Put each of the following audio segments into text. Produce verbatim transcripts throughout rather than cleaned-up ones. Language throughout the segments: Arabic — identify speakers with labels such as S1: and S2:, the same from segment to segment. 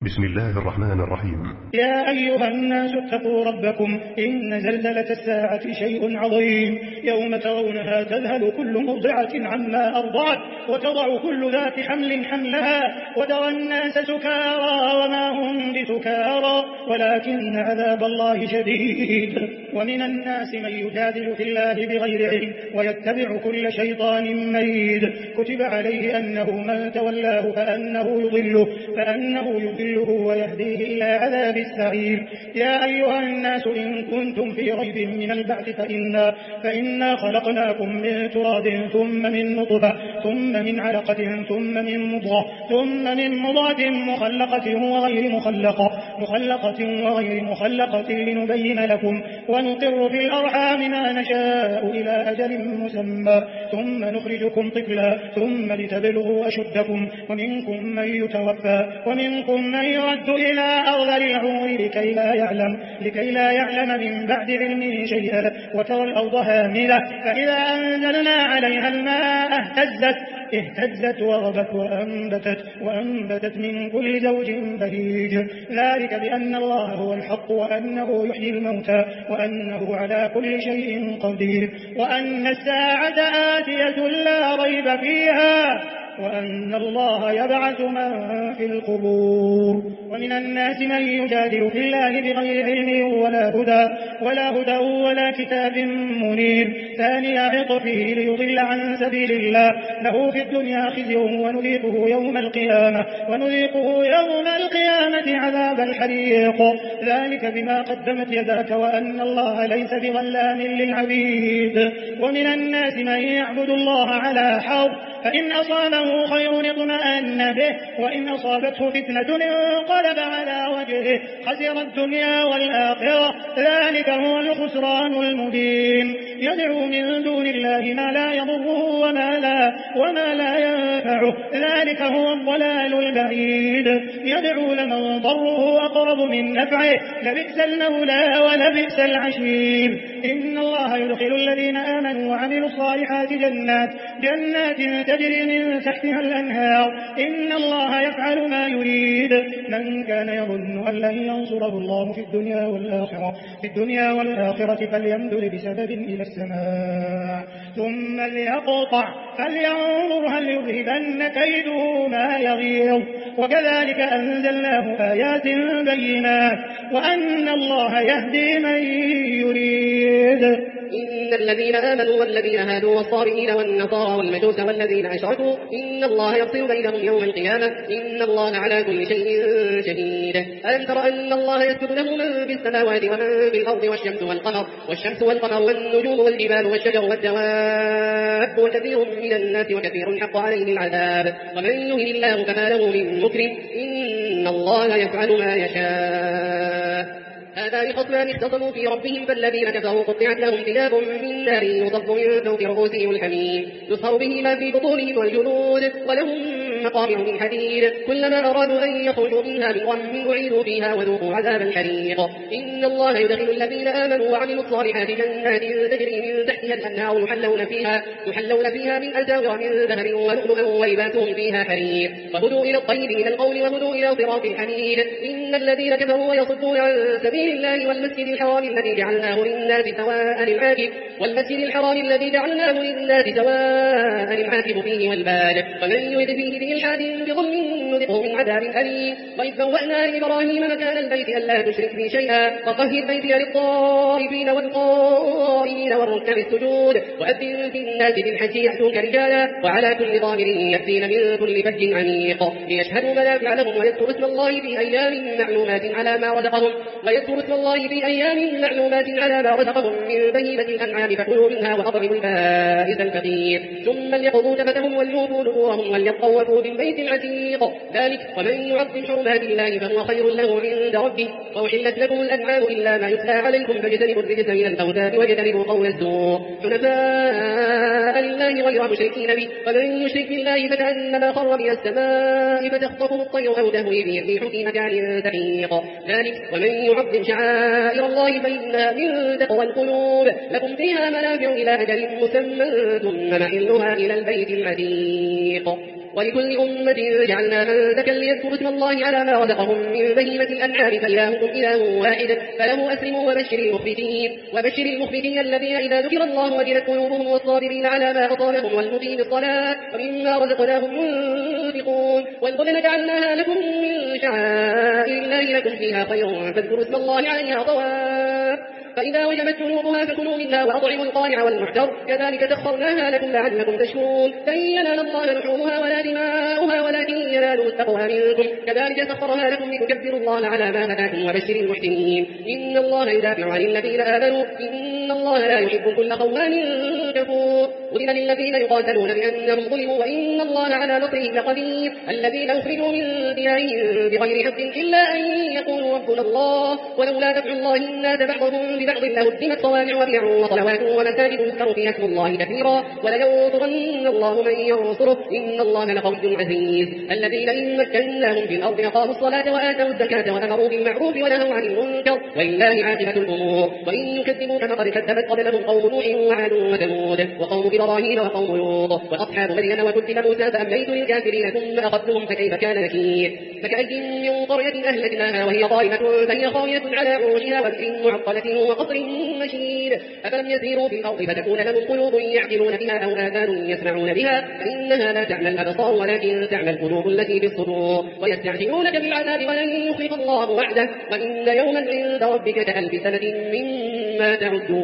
S1: بسم الله الرحمن الرحيم.
S2: يا أيها الناس اتقوا ربكم إن زلزلة الساعة شيء عظيم، يوم ترونها تذهل كل مرضعة عما أرضعت وتضع كل ذات حمل حملها وترى الناس سكارى وما هم بسكارى ولكن عذاب الله شديد. ومن الناس من يجادل في الله بغير علم ويتبع كل شيطان مريد، كتب عليه أنه من تولاه فأنه يضله فأنه يضله ويهديه إلى عذاب السعير. يا أيها الناس إن كنتم في ريب من البعث فإنا, فإنا خلقناكم من تراب ثم من نطفة ثم من علقة ثم من مضغة ثم من مضغة مخلقة وغير مخلقة مخلقة وغير مخلقة لنبين لكم ونقر في الأرحام ما نشاء إلى أجل مسمى ثم نخرجكم طفلا ثم لتبلغوا أشدكم ومنكم من يتوفى ومنكم من يرد إلى أرذل العمر لكي لا يعلم لكي لا يعلم من بعد علمه شيئا. وترى الأرض هامدة فإذا أنزلنا عليها الماء اهتزت اهتزت وربت وأنبتت وأنبتت من كل زوج بهيج. ذلك بأن الله هو الحق وأنه يحيي الموتى وأنه على كل شيء قدير وأن الساعة آتية لا ريب فيها وأن الله يبعث من في القبور. ومن الناس من يجادل في الله بغير علم ولا هدى ولا هدى ولا كتاب منير. ثاني عطفه ليضل عن سبيل الله له في الدنيا خزي ونذيقه يوم القيامة ونذيقه يوم القيامة عذاب الحريق. ذلك بما قدمت يداك وأن الله ليس بظلام للعبيد. ومن الناس من يعبد الله على حرف فإن أصابه خير اطمأن به وإن أصابته فتنة انقلب على وجهه خسر الدنيا والآخرة. ذلك هو الخسران المبين. يدعو من دون الله ما لا يضره وما لا, وما لا ينفعه. ذلك هو الضلال البعيد. يدعو لمن ضره أقرب من نفعه لبئس المولى ولبئس العشير. إن الله يدخل الذين آمنوا وعملوا الصالحات جنات جنات تجري من تحتها الأنهار. إن الله يفعل ما يريد. من كان يظن أن لن ينصره الله في الدنيا والآخرة في الدنيا والآخرة فليمدد بسبب إلى السماء ثم ليقطع فلينظر هل يذهبن كيده ما يغيظ. وكذلك أنزلناه آيات بينات وأن الله يهدي من يريد.
S3: إن الذين آمنوا والذين هادوا والصابئين والنصارى والمجوس والذين أشركوا إن الله يفصل بينهم يوم القيامة إن الله على كل شيء شهيد. ألم تر أن الله يسجد له من في السماوات ومن في الأرض والشمس والقمر والشمس والقمر والنجوم والجبال والشجر والدواب وكثير من الناس وكثير حق عليه العذاب ومن يهن الله فما له من مكرم إن الله يفعل ما يشاء. هذان خصمان اختصموا في ربهم فالذين كفروا قطعت لهم ثياب من نار يصب من فوق رؤوسهم الحميم يصهر به ما في بطونهم والجلود ولهم مقامع من حديد كلما أرادوا أن يخرجوا منها من غم أعيدوا فيها وذوقوا عذاب الحريق. إن الله يدخل الذين آمنوا وعملوا الصالحات جنات تجري من تحتها الأنهار يحلون فيها يحلون فيها من أساور من ذهب ولؤلؤا ولباسهم فيها حرير وهدوا إلى الطيب من القول وهدوا إلى صراط الحميد. إن الذين كفروا ويصدون عن سبيل الله والمسجد الحرام الذي جعلناه للناس سواء العاكف والمسجد الحرام الذي جعلناه للناس سواء العاكف فيه والباد ومن يرد فيه بإلحاد بظلم نذقه من عذاب أليم. وإذ بوأنا لإبراهيم مكان البيت ألا تشرك بي شيئا وطهر بيتي للطائفين والقائمين والركع السجود وأذن في الناس بالحج يأتوك رجالا وعلى كل ضامر يأتين من كل فج عميق ليشهدوا منافع لهم ويذكروا اسم الله في أيام معلومات على ما رزقهم ويذكروا اسم الله في أيام معلومات على ما رزقهم من بهيمة الأنعام فكلوا منها وأطعموا البائس الفقير ثم ليقضوا تفتهم وليوفوا نذورهم وليطوفوا بالبيت العتيق. ذلك ومن يعظم حرمات الله فهو خير له عند ربه. وأحلت لكم الأنعام إلا ما يتلى عليكم فاجتنبوا الرجس من الأوثان واجتنبوا قول الزور حنفاء لله غير مشركين به ومن يشرك بالله فكأنما خر من السماء فتخطفه الطير أو تهوي به الريح في مكان سحيق. ذلك ومن يعظم شعائر الله فإنها من تقوى القلوب. لكم فيها منافع إلى أجل مسمى ثم محلها إلى البيت العتيق. ولكل أمة جعلنا منسكا ليذكروا اسم الله على ما رزقهم من بهيمة الأنعام فإلهكم إله واحد فله أسلموا وبشر المخبتين وبشر المخبتين الذين إذا ذكر الله وجلت قلوبهم والصابرين على ما أصابهم والمقيم الصلاة ومما رزقناهم ينفقون والبدن جعلناها لكم من شعائر الله لكم فيها خير فاذكروا اسم الله عليها طواف فإذا وجبت جنوبها فكلوا منها وأطعموا القانع والمحتر كذلك سخرناها لكم لعلكم تشكرون لن ينال الله لحومها ولا دماؤها ولكن يناله التقوى منكم كذلك سخرها لكم لتكبروا الله على ما هداكم وبشر المحسنين إن الله يدافع عن الذين آمنوا إن الله لا يحب كل خوان كفور أذن للذين يقاتلون بأنهم ظلموا وإن الله على نصرهم لقدير الذين أخرجوا من ديارهم بغير حق إلا أن يقولوا ربنا الله ولولا دفع الله الناس بعضهم ببعض لهدمت صوامع وبيع وصلوات ومساجد يذكر فيها اسم الله كثيرا ولينصرن الله من ينصره إن الله لقوي عزيز الذين إن مكناهم في الأرض أقاموا الصلاة وآتوا الزكاة وأمروا بالمعروف ونهوا عن المنكر ولله عاقبة الأمور وإن يكذبوك فقد كذبت قبلهم قوم نوح وعاد وثمود وقوم إبراهيم وقوم لوط وأصحاب مدين وكتب موسى فأمليت للكافرين ثم أخذتهم فكيف كان نكير فكأي من قرية أهلكناها وهي ظالمة فهي خاوية على عروشها وبئر معطلة وقصر مشيد أفلم يسيروا في الأرض فتكون لهم قلوب يعقلون بها أو آذان يسمعون بها فإنها لا تعمى الأبصار ولكن تعمى القلوب التي في الصدور ويستعجلونك بالعذاب ولن يخلف الله وعده وإن يوما عند ربك كألف سنة مما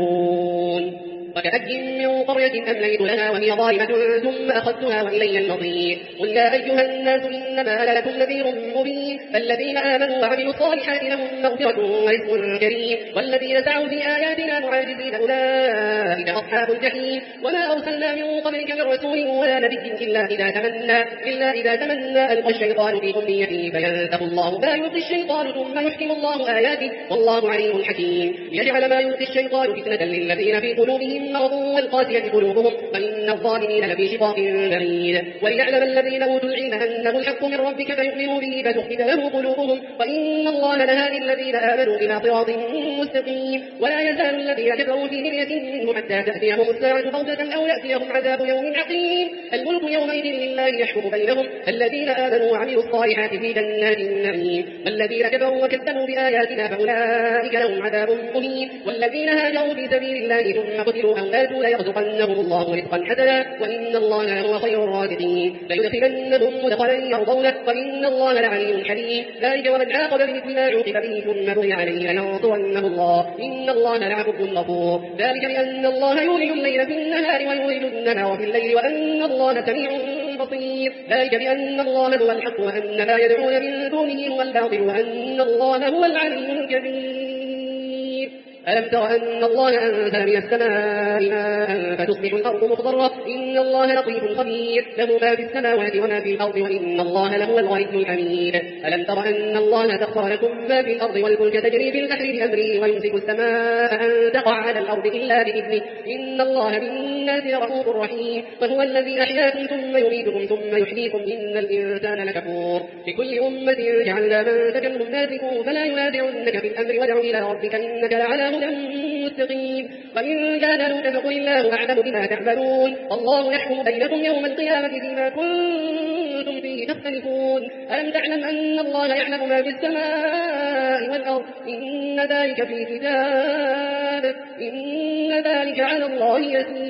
S3: تعدون وكأي من قرية أمليت لها وهي ظالمة ثم أخذتها وإلي المصير قل يا أيها الناس إنما أنا لكم نذير مبين فالذين آمنوا وعملوا الصالحات لهم مغفرة ورزق كريم والذين سعوا في آياتنا معاجزين أولئك أصحاب الجحيم وما أرسلنا من قبلك من رسول ولا نبي إلا إذا تمنى إلا إذا تمنى ألقى الشيطان في أمنيته فينسخ الله ما يلقي الشيطان ثم يحكم الله آياته والله عليم حكيم ليجعل ما يلقي الشيطان فتنة للذين في قلوبهم مرض والقاسية قلوبهم وإن الظالمين لفي شقاق بعيد وليعلم الذين أوتوا العلم أنه الحق من ربك فيؤمنوا به فتخبت له قلوبهم وإن الله لهادي الذين آمنوا إلى صراط مستقيم ولا يزال الذين كفروا في مرية منه حتى تأتيهم الساعة بغتة أو يأتيهم عذاب يوم عقيم الملك يومئذ لله يحكم بينهم الذين آمنوا وعملوا الصالحات في جنات النعيم والذين كفروا وكذبوا بآياتنا فأولئك لهم عذاب مهين والذين هاجروا في سبيل الله ثم قتلوا أو ماتوا ليرزقنهم الله رزقا حسنا وإن الله هو خير الرازقين ليدخلنهم مدخلا يرضونه وإن الله لعليم حليم ذلك ومن عاقب بمثل ما عوقب به ثم بغي عليه لينصرنه الله إن الله لعفو غفور ذلك بأن الله يولج الليل في النهار ويولج النهار في الليل وأن الله سميع بصير ذلك بأن الله هو الحق وأن ما يدعون من دونه هو الباطل وأن الله هو العلي الكبير ألم تر أن الله أنزل من السماء ماء فتصبح الأرض مخضرة إن الله لطيف خبير له ما في السماوات وما في الأرض وإن الله لهو الغيث الحميد ألم تر أن الله سخر لكم ما في الأرض والفلك تجري في البحر بأمره ويمسك السماء أن تقع على الأرض إلا بإذنه إن الله بالناس لرؤوف رحيم وهو الذي أحياكم ثم يميتكم ثم يحييكم إن الإنسان لكفور لكل أمة جعلنا منسكا هم ناسكوه فلا ينازعنك في الأمر وادع إلى ربك إنك لعلى مستقيم وإن جادلوك فقل الله أعلم بما تعملون الله يحكم بينكم يوم القيامة فيما كنتم فيه تختلفون ألم تعلم أن الله يعلم ما في السماء والأرض إن ذلك في كتاب إن ذلك على الله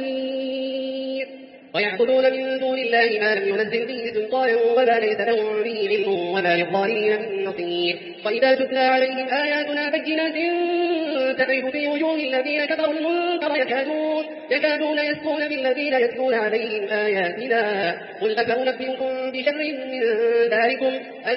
S3: يسير ويعبدون من دون الله ما لم ينزل به سلطانا وما ليس لهم به علم وما للظالمين من نصير وإذا تتلى عليهم آياتنا بينات تعرف في وجوه الذين كفروا المنكر يكادون, يكادون يسقون بالذين يتلون عليهم آياتنا قل أفأنبئكم بشر من ذلكم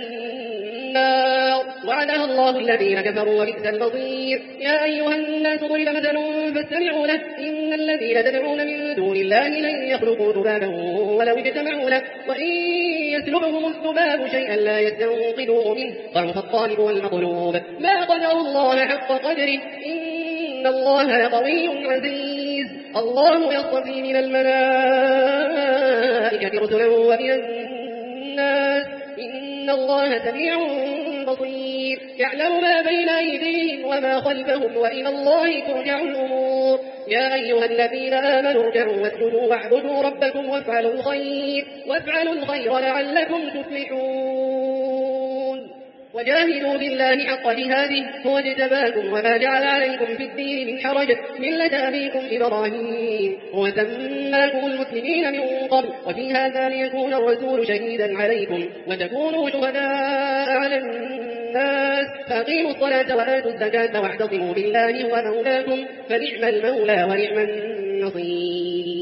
S3: النار وعدها الله الذين كفروا وبئس المصير يا أيها الناس ضرب مثل فاستمعوا له إن الذين تدعون من دون الله لن يخلقوا ذبابا ولو اجتمعوا له وإن يسلبهم الذباب شيئا لا يستنقذوه منه ضعف الطالب والمطلوب ما قدر الله حق قدره إن الله لقوي عزيز الله يصطفي من الملائكة رسلا ومن الناس إن الله سميع بصير يعلم ما بين أيديهم وما خلفهم وإلى الله ترجع الأمور يا أيها الذين آمنوا اركعوا واسجدوا واعبدوا ربكم وافعلوا الخير وافعلوا الخير لعلكم تفلحون وجاهدوا بالله حق جهاده هو اجتباكم وما جعل عليكم في الدين من حرج ملة أبيكم إبراهيم وسماكم المسلمين من قبل وفي هذا ليكون الرسول شهيدا عليكم وتكونوا شهداء على الناس فأقيموا الصلاة وآتوا الزكاة واعتصموا بالله هو مولاكم فنعم المولى ونعم النصير.